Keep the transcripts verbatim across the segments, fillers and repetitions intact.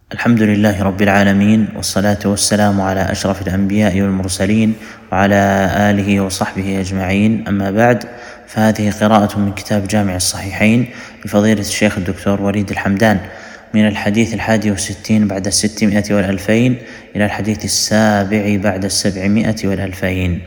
الحمد لله رب العالمين، والصلاة والسلام على أشرف الأنبياء والمرسلين وعلى آله وصحبه أجمعين. أما بعد، فهذه قراءة من كتاب جامع الصحيحين لفضيلة الشيخ الدكتور وليد الحمدان، من الحديث الحادي والستين بعد الستمائة والألفين إلى الحديث السابع بعد السبعمائة والألفين.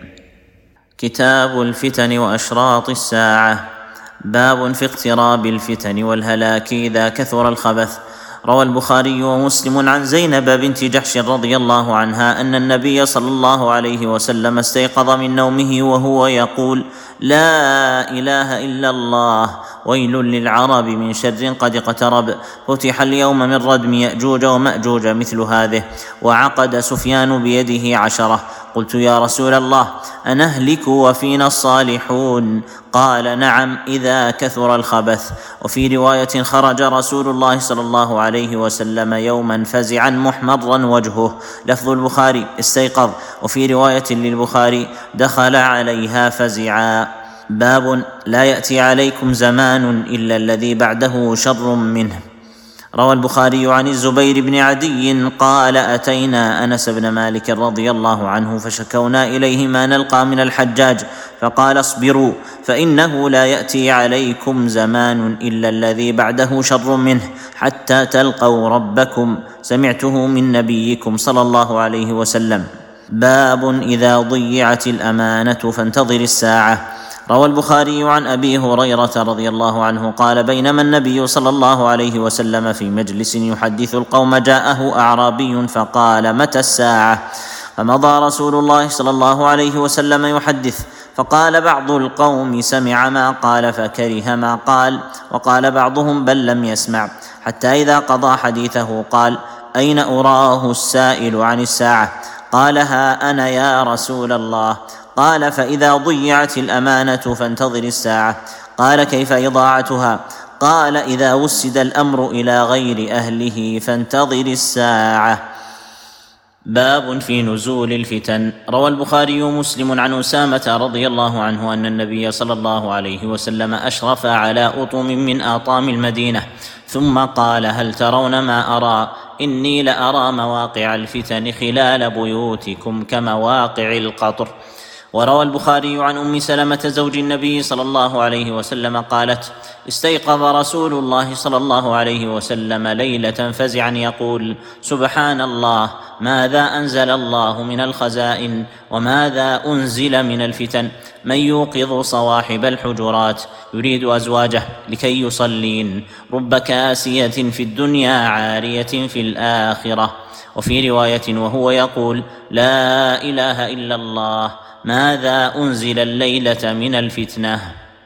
كتاب الفتن وأشراط الساعة. باب في اقتراب الفتن والهلاك إذا كثر الخبث. روى البخاري ومسلم عن زينب بنت جحش رضي الله عنها أن النبي صلى الله عليه وسلم استيقظ من نومه وهو يقول: لا إله إلا الله، ويل للعرب من شر قد اقترب. فتح اليوم من ردم يأجوج ومأجوج مثل هذه، وعقد سفيان بيده عشرة. قلت: يا رسول الله، أنهلك وفينا الصالحون؟ قال: نعم، إذا كثر الخبث. وفي رواية: خرج رسول الله صلى الله عليه وسلم يوما فزعا محمرا وجهه. لفظ البخاري: استيقظ. وفي رواية للبخاري: دخل عليها فزعا. باب لا يأتي عليكم زمان إلا الذي بعده شر منه. روى البخاري عن الزبير بن عدي قال: أتينا أنس بن مالك رضي الله عنه فشكونا إليه ما نلقى من الحجاج، فقال: اصبروا، فإنه لا يأتي عليكم زمان إلا الذي بعده شر منه حتى تلقوا ربكم. سمعته من نبيكم صلى الله عليه وسلم. باب إذا ضيعت الأمانة فانتظر الساعة. روى البخاري عن أبي هريرة رضي الله عنه قال: بينما النبي صلى الله عليه وسلم في مجلس يحدث القوم، جاءه أعرابي فقال: متى الساعة؟ فمضى رسول الله صلى الله عليه وسلم يحدث، فقال بعض القوم: سمع ما قال فكره ما قال، وقال بعضهم: بل لم يسمع، حتى إذا قضى حديثه قال: أين أراه السائل عن الساعة؟ قال: ها أنا يا رسول الله. قال: فإذا ضيعت الأمانة فانتظر الساعة. قال: كيف إضاعتها؟ قال: إذا وسد الأمر إلى غير أهله فانتظر الساعة. باب في نزول الفتن. روى البخاري ومسلم عن أسامة رضي الله عنه أن النبي صلى الله عليه وسلم أشرف على أطم من آطام المدينة، ثم قال: هل ترون ما أرى؟ إني لأرى مواقع الفتن خلال بيوتكم كمواقع القطر. وروى البخاري عن أم سلمة زوج النبي صلى الله عليه وسلم قالت: استيقظ رسول الله صلى الله عليه وسلم ليلة فزعا يقول: سبحان الله، ماذا أنزل الله من الخزائن، وماذا أنزل من الفتن؟ من يوقظ صواحب الحجرات يريد أزواجه لكي يصلين، رب كاسية في الدنيا عارية في الآخرة. وفي رواية وهو يقول: لا إله إلا الله، ماذا أنزل الليلة من الفتنة؟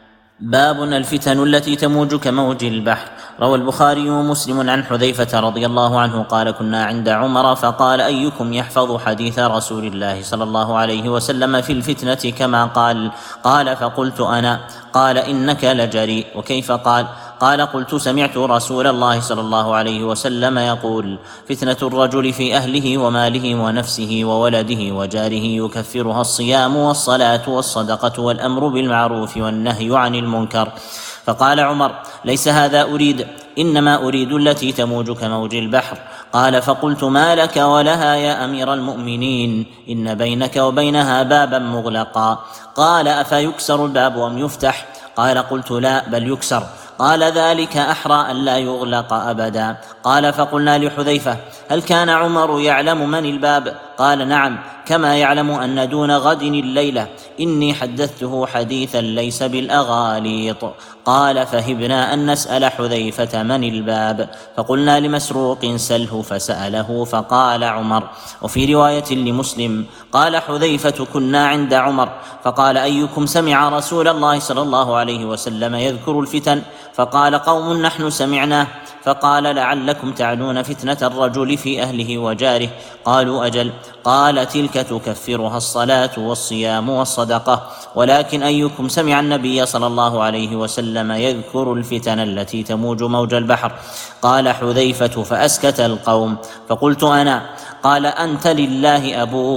باب الفتن التي تموج كموج البحر. روى البخاري ومسلم عن حذيفة رضي الله عنه قال: كنا عند عمر فقال: أيكم يحفظ حديث رسول الله صلى الله عليه وسلم في الفتنة كما قال؟ قال: فقلت أنا. قال: إنك لجريء. وكيف قال؟ قال: قلت: سمعت رسول الله صلى الله عليه وسلم يقول: فتنة الرجل في أهله وماله ونفسه وولده وجاره يكفرها الصيام والصلاة والصدقة والأمر بالمعروف والنهي عن المنكر. فقال عمر: ليس هذا أريد، إنما أريد التي تموج كموج البحر. قال: فقلت: ما لك ولها يا أمير المؤمنين؟ إن بينك وبينها بابا مغلقا. قال: أفيكسر الباب أم يفتح؟ قال: قلت: لا، بل يكسر. قال: ذلك أحرى أن لا يغلق أبدا. قال: فقلنا لحذيفة: هل كان عمر يعلم من الباب؟ قال: نعم، كما يعلم أن دون غد الليلة إني حدثته حديثا ليس بالأغاليط. قال: فهبنا أن نسأل حذيفة من الباب، فقلنا لمسروق: سله. فسأله فقال عمر. وفي رواية لمسلم قال حذيفة: كنا عند عمر فقال: أيكم سمع رسول الله صلى الله عليه وسلم يذكر الفتن؟ فقال قوم: نحن سمعناه. فقال: لعلكم تعنون فتنة الرجل في أهله وجاره. قالوا: أجل. قال: تلك تكفرها الصلاة والصيام والصدقة. ولكن أيكم سمع النبي صلى الله عليه وسلم يذكر الفتن التي تموج موج البحر؟ قال حذيفة: فأسكت القوم. فقلت أنا. قال: أنت لله أبوك.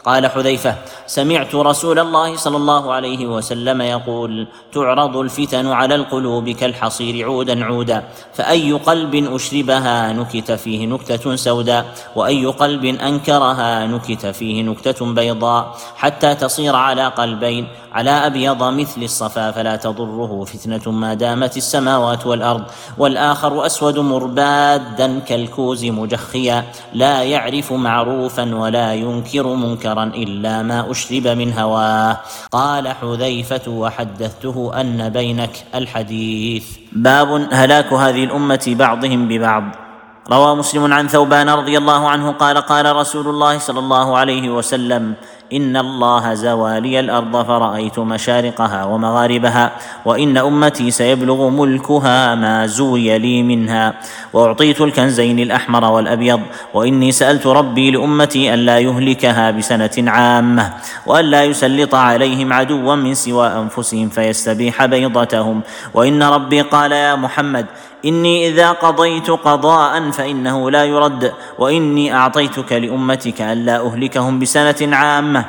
قال حذيفة: سمعت رسول الله صلى الله عليه وسلم يقول: تعرض الفتن على القلوب كالحصير عودا عودا، فأي قلب أشربها نكت فيه نكتة سوداء، وأي قلب أنكرها نكت فيه نكتة بيضاء، حتى تصير على قلبين، على أبيض مثل الصفا فلا تضره فتنة ما دامت السماوات والأرض، والآخر أسود مربادا كالكوز مجخيا، لا يعرف معروفا ولا ينكر منكرا إلا ما أشرب من هواه. قال حذيفة: وحدثته أن بينك الحديث. باب هلاك هذه الأمة بعضهم ببعض. روى مسلم عن ثوبان رضي الله عنه قال: قال رسول الله صلى الله عليه وسلم: إن الله زوى لي الأرض فرأيت مشارقها ومغاربها، وإن أمتي سيبلغ ملكها ما زوي لي منها، وأعطيت الكنزين الأحمر والأبيض، وإني سألت ربي لأمتي ألا يهلكها بسنة عامة، وألا يسلط عليهم عدوا من سوى أنفسهم فيستبيح بيضتهم، وإن ربي قال: يا محمد، إني إذا قضيت قضاء فإنه لا يرد، وإني أعطيتك لأمتك ألا أهلكهم بسنة عامة،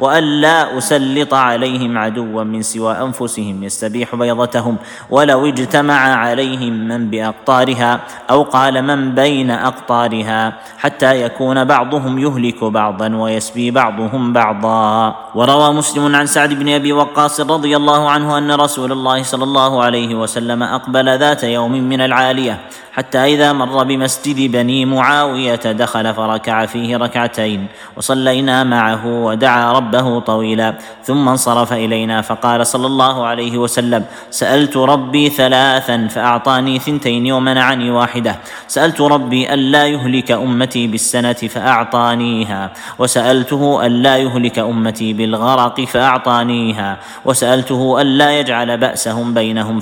وألا أسلط عليهم عدوا من سوى أنفسهم يستبيح بيضتهم، ولو اجتمع عليهم من بأقطارها، أو قال من بين أقطارها، حتى يكون بعضهم يهلك بعضا ويسبي بعضهم بعضا. وروى مسلم عن سعد بن أبي وقاص رضي الله عنه أن رسول الله صلى الله عليه وسلم أقبل ذات يوم من العالية، حتى إذا مر بمسجد بني معاوية دخل فركع فيه ركعتين، وصلينا معه ودعا ربه طويلا، ثم انصرف إلينا فقال صلى الله عليه وسلم: سألت ربي ثلاثا فأعطاني ثنتين ومنعني واحدة، سألت ربي ألا يهلك أمتي بالسنة فأعطانيها، وسألته ألا يهلك أمتي بالغرق فأعطانيها، وسألته ألا يجعل بأسهم بينهم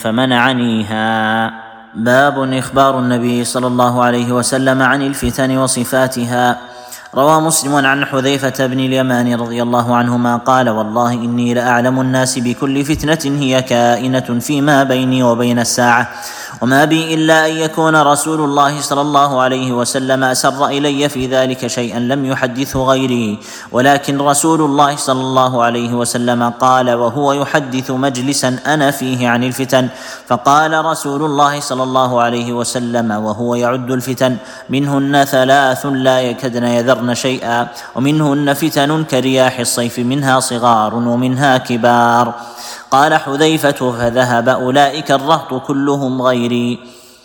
فمنعنيها. باب إخبار النبي صلى الله عليه وسلم عن الفتن وصفاتها. روى مسلم عن حذيفة بن اليمان رضي الله عنهما قال: والله إني لأعلم الناس بكل فتنة هي كائنة فيما بيني وبين الساعة، وما بي إلا أن يكون رسول الله صلى الله عليه وسلم أسر إلي في ذلك شيئا لم يحدثه غيري، ولكن رسول الله صلى الله عليه وسلم قال وهو يحدث مجلسا أنا فيه عن الفتن، فقال رسول الله صلى الله عليه وسلم وهو يعد الفتن: منهن ثلاث لا يكدن يذرن شيئا، ومنهن فتن كرياح الصيف، منها صغار ومنها كبار. قال حذيفة: فذهب أولئك الرهط كلهم غيري.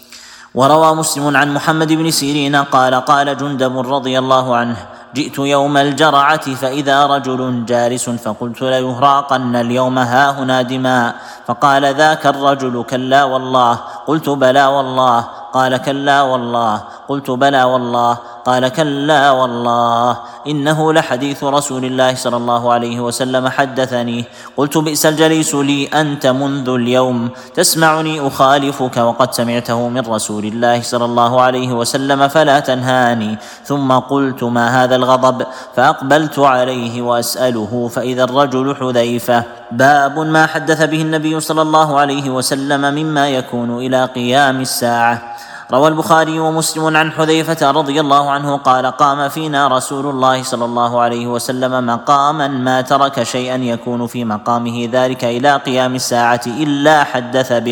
وروى مسلم عن محمد بن سيرين قال: قال جندب رضي الله عنه: جئت يوم الجرعة فإذا رجل جالس، فقلت: ليهراقن اليوم هاهنا دماء، فقال ذاك الرجل: كلا والله. قلت: بلى والله. قال: كلا والله. قلت: بلى والله. قال: كلا والله. إنه لحديث رسول الله صلى الله عليه وسلم حدثني. قلت: بئس الجليس لي أنت منذ اليوم، تسمعني أخالفك وقد سمعته من رسول الله صلى الله عليه وسلم، فلا تنهاني. ثم قلت: ما هذا الغضب؟ فأقبلت عليه وأسأله، فإذا الرجل حذيفة. باب ما حدث به النبي صلى الله عليه وسلم مما يكون إلى قيام الساعة. روى البخاري ومسلم عن حذيفة رضي الله عنه قال: قام فينا رسول الله صلى الله عليه وسلم مقاما ما ترك شيئا يكون في مقامه ذلك إلى قيام الساعة إلا حدث به،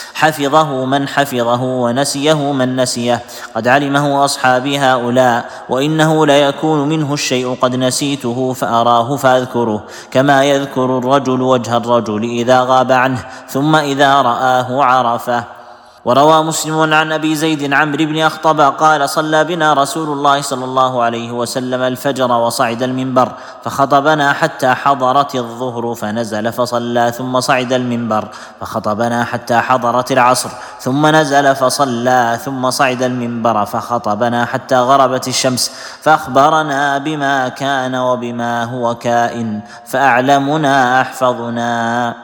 حفظه من حفظه ونسيه من نسيه، قد علمه أصحابي هؤلاء، وإنه ليكون منه الشيء قد نسيته فأراه فأذكره، كما يذكر الرجل وجه الرجل إذا غاب عنه، ثم إذا رآه عرفه. وروى مسلم عن أبي زيد عمرو بن أخطب قال: صلى بنا رسول الله صلى الله عليه وسلم الفجر وصعد المنبر فخطبنا حتى حضرت الظهر فنزل فصلى، ثم صعد المنبر فخطبنا حتى حضرت العصر ثم نزل فصلى، ثم صعد المنبر فخطبنا حتى غربت الشمس، فأخبرنا بما كان وبما هو كائن، فأعلمنا أحفظنا.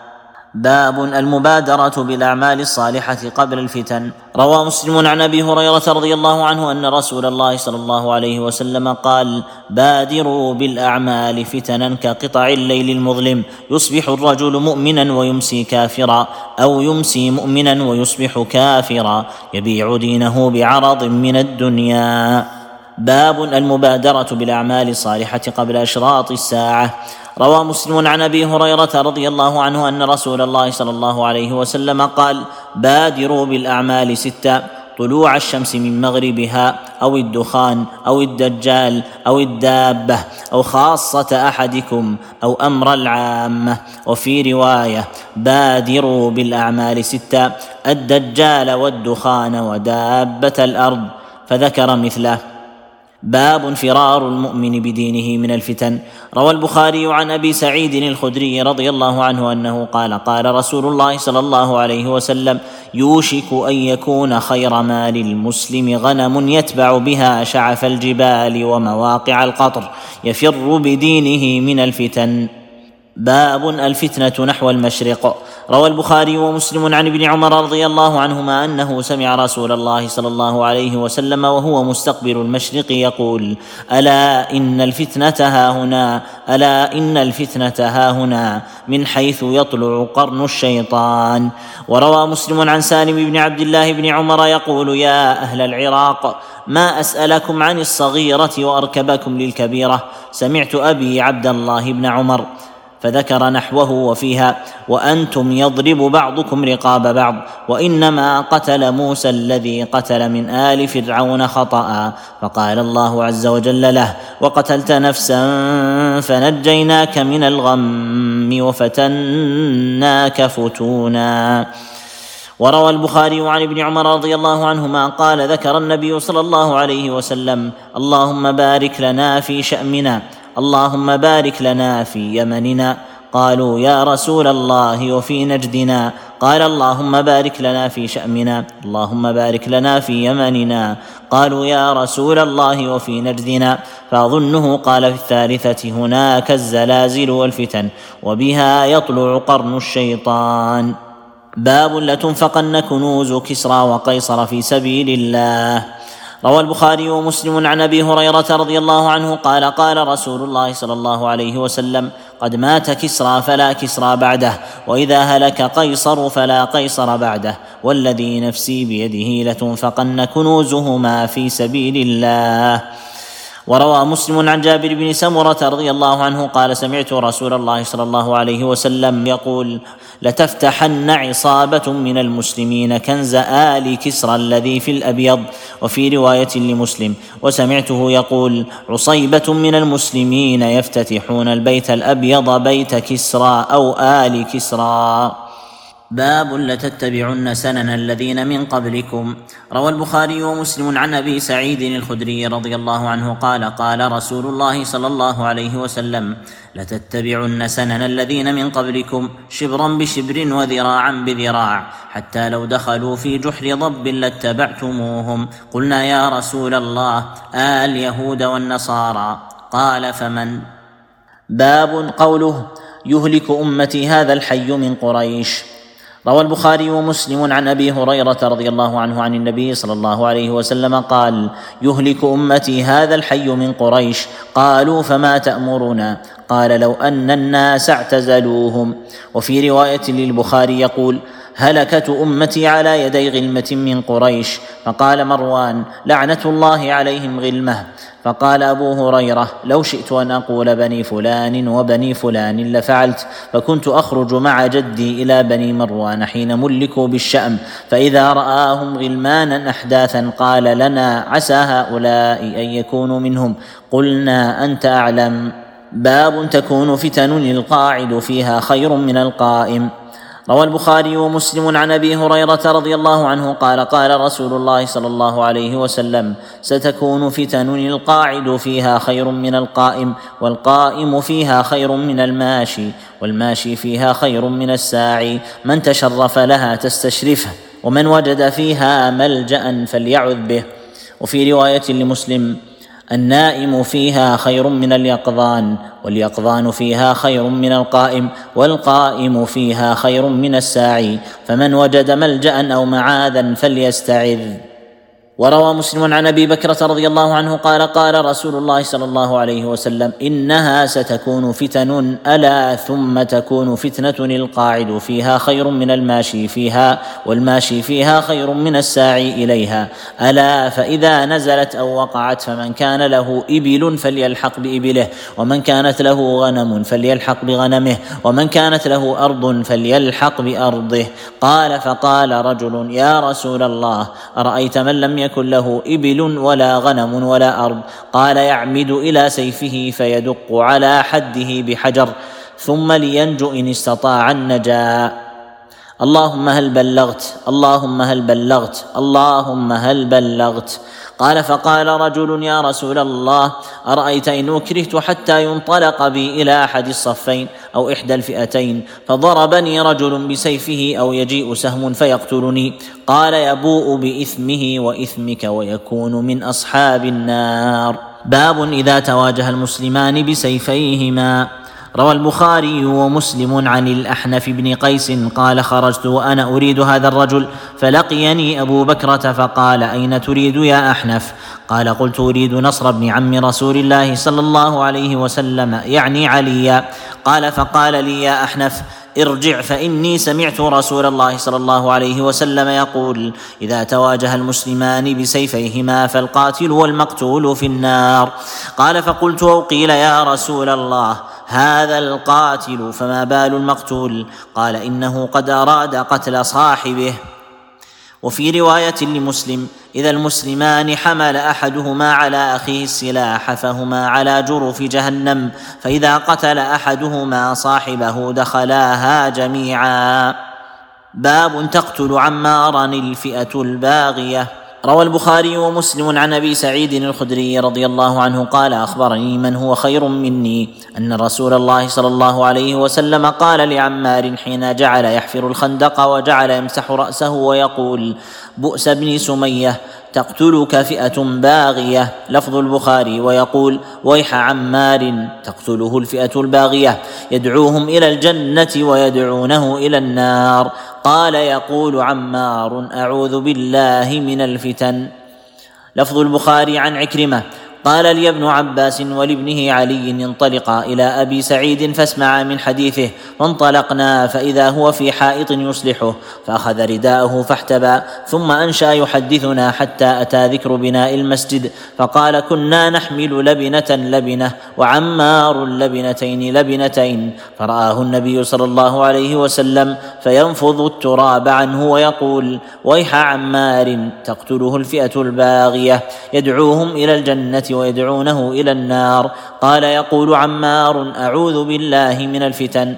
باب المبادرة بالأعمال الصالحة قبل الفتن. روى مسلم عن أبي هريرة رضي الله عنه أن رسول الله صلى الله عليه وسلم قال: بادروا بالأعمال فتنا كقطع الليل المظلم، يصبح الرجل مؤمنا ويمسي كافرا، أو يمسي مؤمنا ويصبح كافرا، يبيع دينه بعرض من الدنيا. باب المبادرة بالأعمال الصالحة قبل أشراط الساعة. روى مسلم عن أبي هريرة رضي الله عنه أن رسول الله صلى الله عليه وسلم قال: بادروا بالأعمال ستا: طلوع الشمس من مغربها، أو الدخان، أو الدجال، أو الدابة، أو خاصة أحدكم، أو أمر العامة. وفي رواية: بادروا بالأعمال ستا: الدجال والدخان ودابة الأرض، فذكر مثله. باب فرار المؤمن بدينه من الفتن. روى البخاري عن أبي سعيد الخدري رضي الله عنه أنه قال: قال رسول الله صلى الله عليه وسلم: يوشك أن يكون خير مال المسلم غنم يتبع بها شعف الجبال ومواقع القطر، يفر بدينه من الفتن. باب الفتنة نحو المشرق. روى البخاري ومسلم عن ابن عمر رضي الله عنهما أنه سمع رسول الله صلى الله عليه وسلم وهو مستقبل المشرق يقول: ألا إن الفتنة هاهنا، ألا إن الفتنة هاهنا، من حيث يطلع قرن الشيطان. وروى مسلم عن سالم بن عبد الله بن عمر يقول: يا أهل العراق، ما أسألكم عن الصغيرة وأركبكم للكبيرة، سمعت أبي عبد الله بن عمر، فذكر نحوه وفيها: وأنتم يضرب بعضكم رقاب بعض، وإنما قتل موسى الذي قتل من آل فرعون خطأ، فقال الله عز وجل له: وقتلت نفسا فنجيناك من الغم وفتناك فتونا. وروى البخاري عن ابن عمر رضي الله عنهما قال: ذكر النبي صلى الله عليه وسلم: اللهم بارك لنا في شأمنا، اللهم بارك لنا في يمننا. قالوا: يا رسول الله وفي نجدنا؟ قال: اللهم بارك لنا في شأمنا، اللهم بارك لنا في يمننا. قالوا: يا رسول الله وفي نجدنا؟ فأظنه قال في الثالثة: هناك الزلازل والفتن، وبها يطلع قرن الشيطان. باب لتنفقن كنوز كسرى وقيصر في سبيل الله. روى البخاري ومسلم عن أبي هريرة رضي الله عنه قال: قال رسول الله صلى الله عليه وسلم: قد مات كسرى فلا كسرى بعده، وإذا هلك قيصر فلا قيصر بعده، والذي نفسي بيده لتنفقن كنوزهما في سبيل الله. وروى مسلم عن جابر بن سمرة رضي الله عنه قال: سمعت رسول الله صلى الله عليه وسلم يقول: لتفتحن عصابة من المسلمين كنز آل كسرى الذي في الأبيض. وفي رواية لمسلم: وسمعته يقول: عصيبة من المسلمين يفتتحون البيت الأبيض بيت كسرى أو آل كسرى. باب لتتبعن سنن الذين من قبلكم. روى البخاري ومسلم عن أبي سعيد الخدري رضي الله عنه قال: قال رسول الله صلى الله عليه وسلم: لتتبعن سنن الذين من قبلكم شبرا بشبر وذراعا بذراع، حتى لو دخلوا في جحر ضب لاتبعتموهم. قلنا: يا رسول الله، آل يهود والنصارى؟ قال: فمن؟ باب قوله: يهلك أمتي هذا الحي من قريش. روى البخاري ومسلم عن أبي هريرة رضي الله عنه عن النبي صلى الله عليه وسلم قال: يهلك أمتي هذا الحي من قريش. قالوا: فما تأمرنا؟ قال: لو أن الناس اعتزلوهم. وفي رواية للبخاري يقول: هلكة أمتي على يدي غلمة من قريش. فقال مروان: لعنة الله عليهم غلمة. فقال أبو هريرة: لو شئت أن أقول بني فلان وبني فلان لفعلت، فكنت أخرج مع جدي إلى بني مروان حين ملكوا بالشأم، فإذا رآهم غلمانا أحداثا قال لنا: عسى هؤلاء أن يكونوا منهم. قلنا: أنت أعلم. باب تكون فتن القاعد فيها خير من القائم. روى البخاري ومسلم عن أبي هريرة رضي الله عنه قال: قال رسول الله صلى الله عليه وسلم: ستكون فتن القاعد فيها خير من القائم، والقائم فيها خير من الماشي، والماشي فيها خير من الساعي. من تشرف لها تستشرفه، ومن وجد فيها ملجأ فليعذ به. وفي رواية لمسلم: النائم فيها خير من اليقظان، واليقظان فيها خير من القائم، والقائم فيها خير من الساعي. فمن وجد ملجأ أو معاذا فليستعذ. وروى مسلم عن ابي بكرة رضي الله عنه قال قال رسول الله صلى الله عليه وسلم: انها ستكون فتن الا ثم تكون فتنة القاعد فيها خير من الماشي فيها، والماشي فيها خير من الساعي اليها، الا فاذا نزلت او وقعت فمن كان له ابل فليلحق بابله، ومن كانت له غنم فليلحق بغنمه، ومن كانت له ارض فليلحق بارضه. قال فقال رجل: يا رسول الله، ارايت من لم يكن له إبل ولا غنم ولا أرض؟ قال: يعمد إلى سيفه فيدق على حده بحجر ثم لينجو إن استطاع النجاة. اللهم هل بلغت؟ اللهم هل بلغت؟ اللهم هل بلغت؟ قال فقال رجل: يا رسول الله، أرأيت إن أكرهت حتى ينطلق بي إلى أحد الصفين أو إحدى الفئتين فضربني رجل بسيفه أو يجيء سهم فيقتلني؟ قال: يبوء بإثمه وإثمك ويكون من أصحاب النار. باب إذا تواجه المسلمان بسيفيهما. روى البخاري ومسلم عن الأحنف بن قيس قال: خرجت وأنا أريد هذا الرجل فلقيني أبو بكرة فقال: أين تريد يا أحنف؟ قال: قلت: أريد نصر بن عم رسول الله صلى الله عليه وسلم، يعني عليا. قال فقال لي: يا أحنف، ارجع فإني سمعت رسول الله صلى الله عليه وسلم يقول: إذا تواجه المسلمان بسيفيهما فالقاتل والمقتول في النار. قال فقلت: وقيل يا رسول الله هذا القاتل فما بال المقتول؟ قال: إنه قد أراد قتل صاحبه. وفي رواية لمسلم: إذا المسلمان حمل أحدهما على أخيه السلاح فهما على جرف جهنم، فإذا قتل أحدهما صاحبه دخلاها جميعا. باب تقتل عمارا الفئة الباغية. روى البخاري ومسلم عن أبي سعيد الخدري رضي الله عنه قال: أخبرني من هو خير مني أن رسول الله صلى الله عليه وسلم قال لعمار حين جعل يحفر الخندق وجعل يمسح رأسه ويقول: بؤس بن سمية، تقتلك فئة باغية. لفظ البخاري: ويقول: ويح عمار، تقتله الفئة الباغية، يدعوهم إلى الجنة ويدعونه إلى النار. قال: يقول عمار: أعوذ بالله من الفتن. لفظ البخاري عن عكرمة قال لي ابن عباس ولابنه علي: انطلقا إلى أبي سعيد فاسمعا من حديثه. فانطلقنا فإذا هو في حائط يصلحه، فأخذ رداءه فاحتبى، ثم أنشأ يحدثنا حتى أتى ذكر بناء المسجد، فقال: كنا نحمل لبنة لبنة وعمار لبنتين لبنتين، فرآه النبي صلى الله عليه وسلم فينفض التراب عنه ويقول: ويح عمار، تقتله الفئة الباغية، يدعوهم إلى الجنة ويدعونه إلى النار. قال: يقول عمار: أعوذ بالله من الفتن.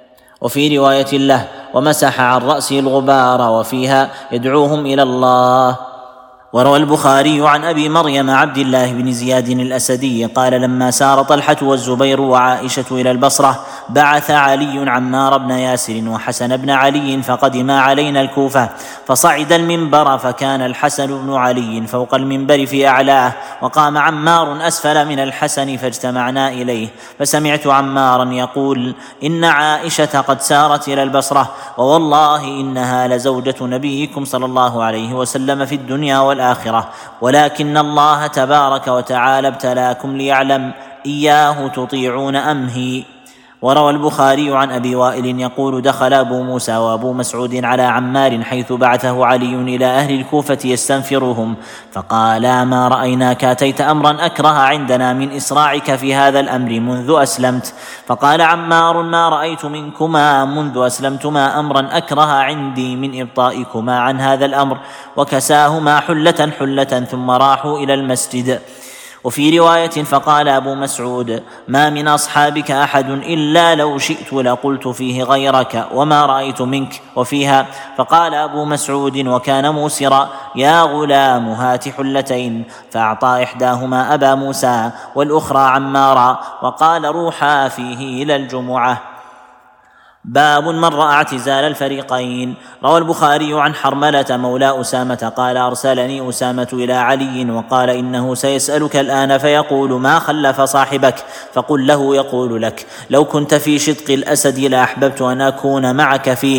وفي رواية له: ومسح عن رأسه الغبار، وفيها: يدعوهم إلى الله. وروى البخاري عن أبي مريم عبد الله بن زياد الأسدي قال: لما سار طلحة والزبير وعائشة إلى البصرة بعث علي عمار بن ياسر وحسن بن علي فقدما علينا الكوفة، فصعد المنبر فكان الحسن بن علي فوق المنبر في أعلاه، وقام عمار أسفل من الحسن، فاجتمعنا إليه، فسمعت عمارا يقول: إن عائشة قد سارت إلى البصرة، ووالله إنها لزوجة نبيكم صلى الله عليه وسلم في الدنيا والآخرة، ولكن الله تبارك وتعالى ابتلاكم ليعلم إياه تطيعون أم هي. وروى البخاري عن أبي وائل يقول: دخل أبو موسى وأبو مسعود على عمار حيث بعثه علي إلى أهل الكوفة يستنفرهم، فقالا: ما رأيناك أتيت أمرا أكره عندنا من إسراعك في هذا الأمر منذ أسلمت. فقال عمار: ما رأيت منكما منذ أسلمتما أمرا أكره عندي من إبطائكما عن هذا الأمر. وكساهما حلة حلة ثم راحوا إلى المسجد. وفي رواية: فقال أبو مسعود: ما من أصحابك أحد إلا لو شئت لقلت فيه غيرك وما رأيت منك. وفيها: فقال أبو مسعود وكان موسرا: يا غلام هات حلتين، فأعطى إحداهما أبا موسى والأخرى عمارا، وقال: روحا فيه إلى الجمعة. باب من رأى اعتزال الفريقين. روى البخاري عن حرملة مولى أسامة قال: أرسلني أسامة إلى علي وقال: إنه سيسألك الآن فيقول: ما خلف صاحبك؟ فقل له يقول لك: لو كنت في شدق الأسد لأحببت أن أكون معك فيه.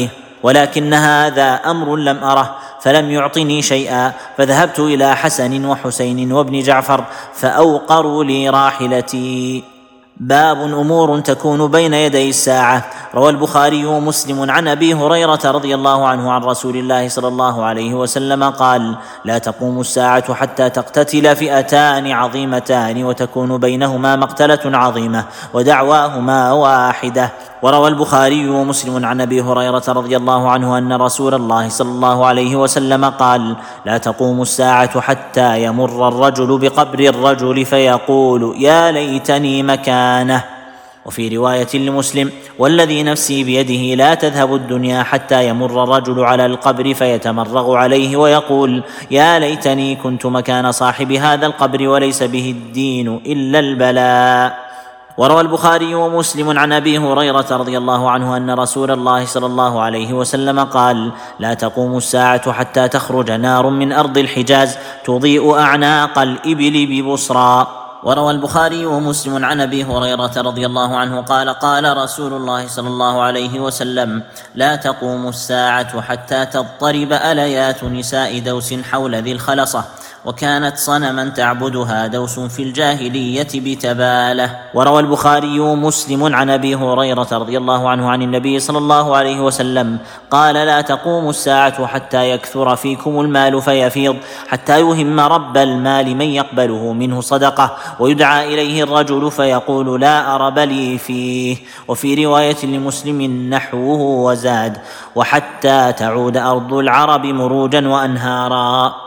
ولكن هذا أمر لم أره فلم يعطني شيئا، فذهبت إلى حسن وحسين وابن جعفر فأوقروا لي راحلتي. باب أمور تكون بين يدي الساعة. روى البخاري ومسلم عن أبي هريرة رضي الله عنه عن رسول الله صلى الله عليه وسلم قال: لا تقوم الساعة حتى تقتتل فئتان عظيمتان وتكون بينهما مقتلة عظيمة ودعواهما واحدة. وروى البخاري ومسلم عن أبي هريرة رضي الله عنه أن رسول الله صلى الله عليه وسلم قال: لا تقوم الساعة حتى يمر الرجل بقبر الرجل فيقول: يا ليتني مكانه. وفي رواية لمسلم: والذي نفسي بيده لا تذهب الدنيا حتى يمر الرجل على القبر فيتمرغ عليه ويقول: يا ليتني كنت مكان صاحب هذا القبر وليس به الدين إلا البلاء. وروى البخاري ومسلم عن أبي هريرة رضي الله عنه أن رسول الله صلى الله عليه وسلم قال: لا تقوم الساعة حتى تخرج نار من أرض الحجاز تضيء أعناق الإبل ببصرى. وروى البخاري ومسلم عن أبي هريرة رضي الله عنه قال: قال رسول الله صلى الله عليه وسلم: لا تقوم الساعة حتى تضطرب أليات نساء دوس حول ذي الخلصة، وكانت صنما تعبدها دوس في الجاهلية بتباله. وروى البخاري ومسلم عن أبي هريرة رضي الله عنه عن النبي صلى الله عليه وسلم قال: لا تقوم الساعة حتى يكثر فيكم المال فيفيض، حتى يهم رب المال من يقبله منه صدقة، ويدعى إليه الرجل فيقول: لا أرب لي فيه. وفي رواية لمسلم نحوه وزاد: وحتى تعود أرض العرب مروجا وأنهارا.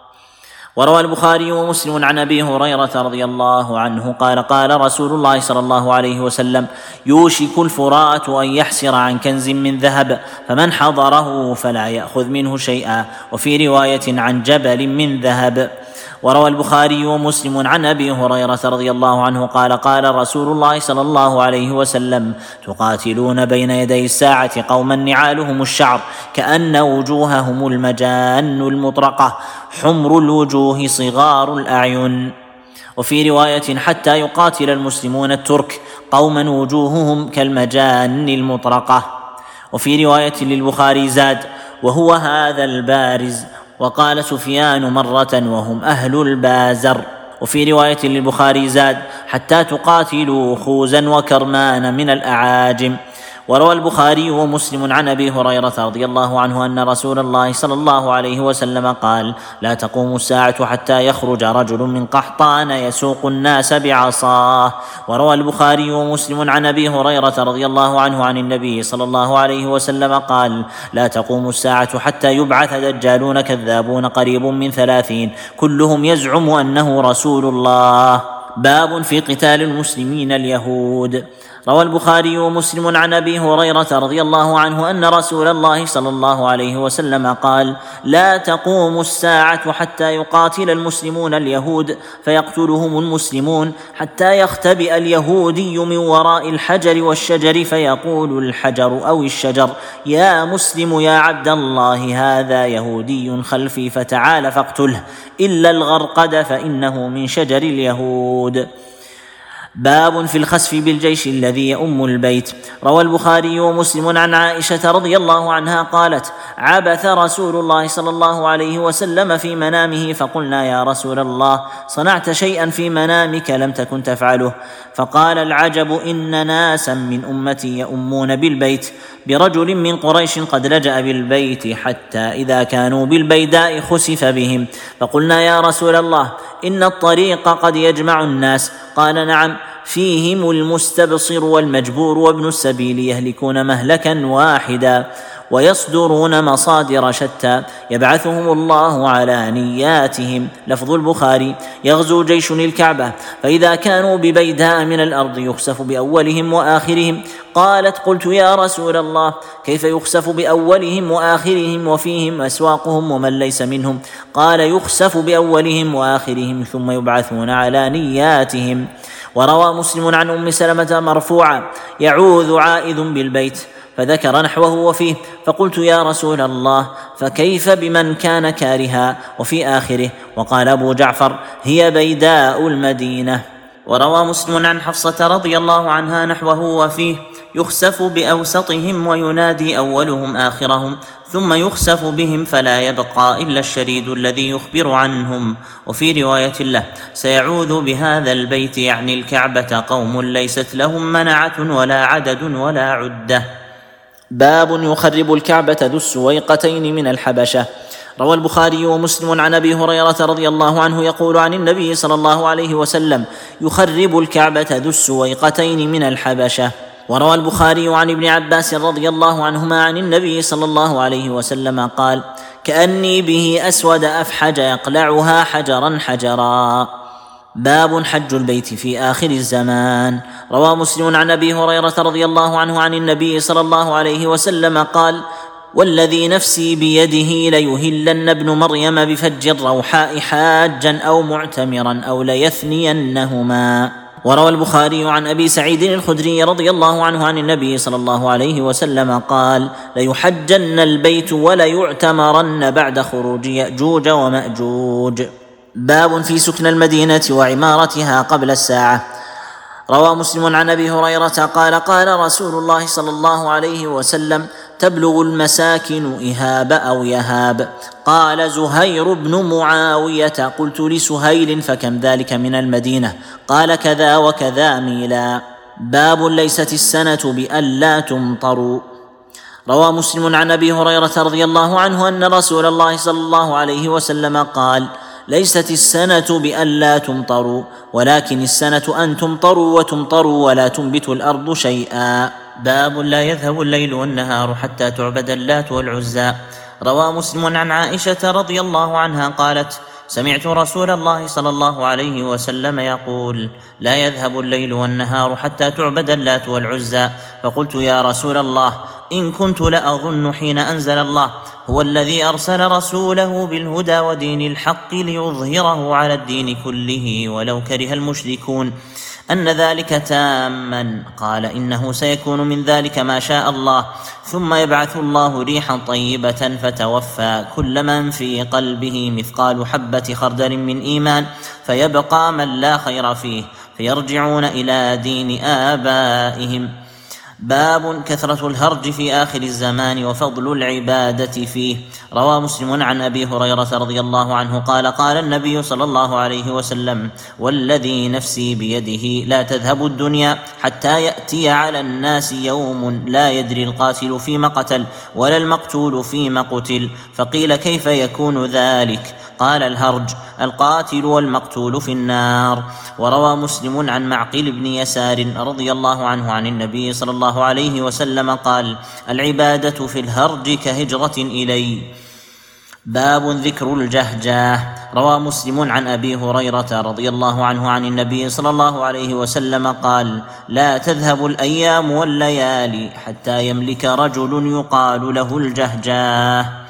وروى البخاري ومسلم عن أبي هريرة رضي الله عنه قال: قال رسول الله صلى الله عليه وسلم: يوشك الفرات أن يحسر عن كنز من ذهب، فمن حضره فلا يأخذ منه شيئا. وفي رواية: عن جبل من ذهب. وروى البخاري ومسلم عن أبي هريرة رضي الله عنه قال: قال رسول الله صلى الله عليه وسلم: تقاتلون بين يدي الساعة قوما نعالهم الشعر كأن وجوههم المجان المطرقة، حمر الوجوه صغار الأعين. وفي رواية: حتى يقاتل المسلمون الترك قوما وجوههم كالمجان المطرقة. وفي رواية للبخاري زاد: وهو هذا البارز. وقال سفيان مرة: وهم أهل البازر. وفي رواية للبخاري زاد: حتى تقاتلوا خوزا وكرمان من الأعاجم. وروى البخاري ومسلم عن أبي هريرة رضي الله عنه أن رسول الله صلى الله عليه وسلم قال: لا تقوم الساعة حتى يخرج رجل من قحطان يسوق الناس بعصاه. وروى البخاري ومسلم عن أبي هريرة رضي الله عنه عن النبي صلى الله عليه وسلم قال: لا تقوم الساعة حتى يبعث دجالون كذابون قريب من ثلاثين كلهم يزعم أنه رسول الله. باب في قتال المسلمين اليهود. روى البخاري ومسلم عن أبي هريرة رضي الله عنه أن رسول الله صلى الله عليه وسلم قال: لا تقوم الساعة حتى يقاتل المسلمون اليهود فيقتلهم المسلمون، حتى يختبئ اليهودي من وراء الحجر والشجر فيقول الحجر أو الشجر: يا مسلم يا عبد الله، هذا يهودي خلفي فتعال فاقتله، إلا الغرقد فإنه من شجر اليهود. باب في الخسف بالجيش الذي يؤم البيت. روى البخاري ومسلم عن عائشة رضي الله عنها قالت: عبث رسول الله صلى الله عليه وسلم في منامه، فقلنا: يا رسول الله، صنعت شيئا في منامك لم تكن تفعله. فقال: العجب إن ناسا من أمتي يؤمون بالبيت برجل من قريش قد لجأ بالبيت حتى إذا كانوا بالبيداء خسف بهم. فقلنا: يا رسول الله، إن الطريق قد يجمع الناس. قال: نعم، فيهم المستبصر والمجبور وابن السبيل يهلكون مهلكا واحدا ويصدرون مصادر شتى يبعثهم الله على نياتهم. لفظ البخاري: يغزو جيش الكعبة فإذا كانوا ببيداء من الأرض يخسف بأولهم وآخرهم. قالت: قلت: يا رسول الله، كيف يخسف بأولهم وآخرهم وفيهم أسواقهم ومن ليس منهم؟ قال: يخسف بأولهم وآخرهم ثم يبعثون على نياتهم. وروى مسلم عن أم سلمة مرفوعا: يعوذ عائذ بالبيت، فذكر نحوه وفيه. فقلت: يا رسول الله، فكيف بمن كان كارها؟ وفي آخره: وقال أبو جعفر: هي بيداء المدينة. وروى مسلم عن حفصة رضي الله عنها نحوه وفيه: يخسف بأوسطهم وينادي أولهم آخرهم ثم يخسف بهم فلا يبقى إلا الشريد الذي يخبر عنهم. وفي رواية له: سيعوذ بهذا البيت يعني الكعبة قوم ليست لهم منعة ولا عدد ولا عدة. باب يخرب الكعبة ذو السويقتين من الحبشة. روى البخاري ومسلم عن أبي هريرة رضي الله عنه يقول عن النبي صلى الله عليه وسلم: يخرب الكعبة ذو السويقتين من الحبشة. وروى البخاري عن ابن عباس رضي الله عنهما عن النبي صلى الله عليه وسلم قال: كأني به أسود أفحج يقلعها حجرا حجرا. باب حج البيت في آخر الزمان. روى مسلم عن أبي هريرة رضي الله عنه عن النبي صلى الله عليه وسلم قال: والذي نفسي بيده ليهلن ابن مريم بفج الروحاء حاجا أو معتمرا أو ليثنينهما. وروى البخاري عن أبي سعيد الخدري رضي الله عنه عن النبي صلى الله عليه وسلم قال: ليحجن البيت وليعتمرن بعد خروج يأجوج ومأجوج. باب في سكن المدينة وعمارتها قبل الساعة. روى مسلم عن أبي هريرة قال: قال رسول الله صلى الله عليه وسلم: تبلغ المساكن إهاب أو يهاب. قال زهير بن معاوية: قلت لسهيل: فكم ذلك من المدينة؟ قال: كذا وكذا ميلا. باب ليست السنة بألا تمطروا. روى مسلم عن أبي هريرة رضي الله عنه أن رسول الله صلى الله عليه وسلم قال: ليست السنة بألا تمطروا، ولكن السنة أن تمطروا وتمطروا ولا تنبت الأرض شيئا. باب لا يذهب الليل والنهار حتى تعبد اللات والعزى. روى مسلم عن عائشة رضي الله عنها قالت: سمعت رسول الله صلى الله عليه وسلم يقول: لا يذهب الليل والنهار حتى تعبد اللات والعزى. فقلت: يا رسول الله، إن كنت لأظن حين أنزل الله: هو الذي أرسل رسوله بالهدى ودين الحق ليظهره على الدين كله ولو كره المشركون، أن ذلك تاما. قال: إنه سيكون من ذلك ما شاء الله، ثم يبعث الله ريحا طيبة فتوفى كل من في قلبه مثقال حبة خردل من إيمان، فيبقى من لا خير فيه، فيرجعون إلى دين آبائهم. باب كثرة الهرج في آخر الزمان وفضل العبادة فيه. روى مسلم عن أبي هريرة رضي الله عنه قال: قال النبي صلى الله عليه وسلم: والذي نفسي بيده لا تذهب الدنيا حتى يأتي على الناس يوم لا يدري القاتل فيما قتل ولا المقتول فيما قتل. فقيل: كيف يكون ذلك؟ قال: الهرج، القاتل والمقتول في النار. وروى مسلم عن معقل بن يسار رضي الله عنه عن النبي صلى الله عليه وسلم قال: العبادة في الهرج كهجرة إلي. باب ذكر الجهجاه. روى مسلم عن أبي هريرة رضي الله عنه عن النبي صلى الله عليه وسلم قال: لا تذهب الأيام والليالي حتى يملك رجل يقال له الجهجاه.